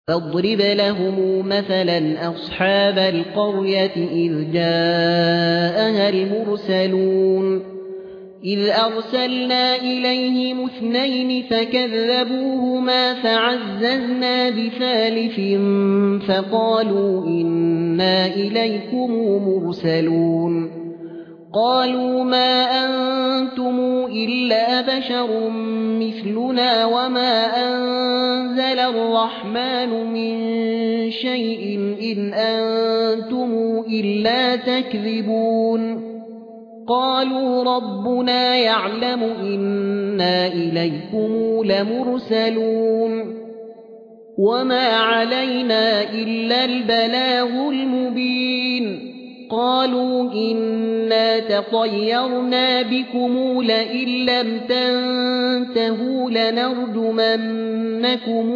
فاضرب لهم مثلا أصحاب القرية إذ جاءها المرسلون إذ أرسلنا إليهم 2 فكذبوهما فعززنا بثالث فقالوا إنا إليكم مرسلون قالوا ما أنتم إلا بشر مثلنا وما أنزل الرحمن من شيء إن أنتم إلا تكذبون قالوا ربنا يعلم إنا إليكم لمرسلون وما علينا إلا البلاغ المبين قالوا إنا تطيرنا بكم لئن لم تنتهوا لنرجمنكم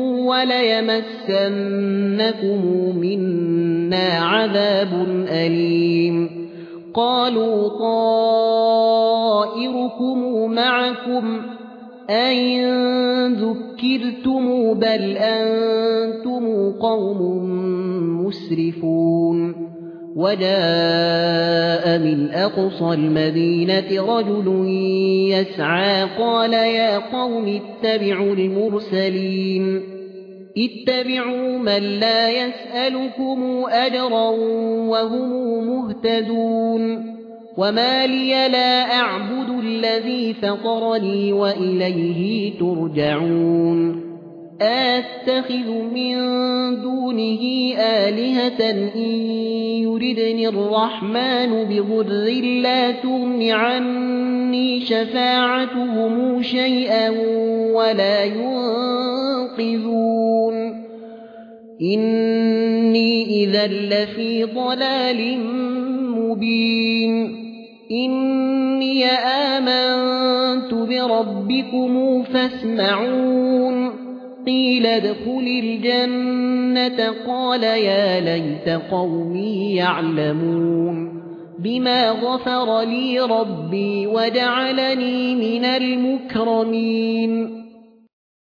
وليمسنكم منا عذاب أليم قالوا طائركم معكم أئن ذكرتم بل أنتم قوم مسرفون وجاء من أقصى المدينة رجل يسعى قال يا قوم اتبعوا المرسلين اتبعوا من لا يسألكم أجرا وهم مهتدون وما لي لا أعبد الذي فطرني وإليه ترجعون أتخذ من دونه آلهة إن يردني الرحمن بضر لا تغن عني شفاعتهم شيئا ولا ينقذون إني إذا لفي ضلال مبين إني آمنت بربكم فاسمعون قيل ادخل الجنة قال يا ليت قومي يعلمون بما غفر لي ربي وجعلني من المكرمين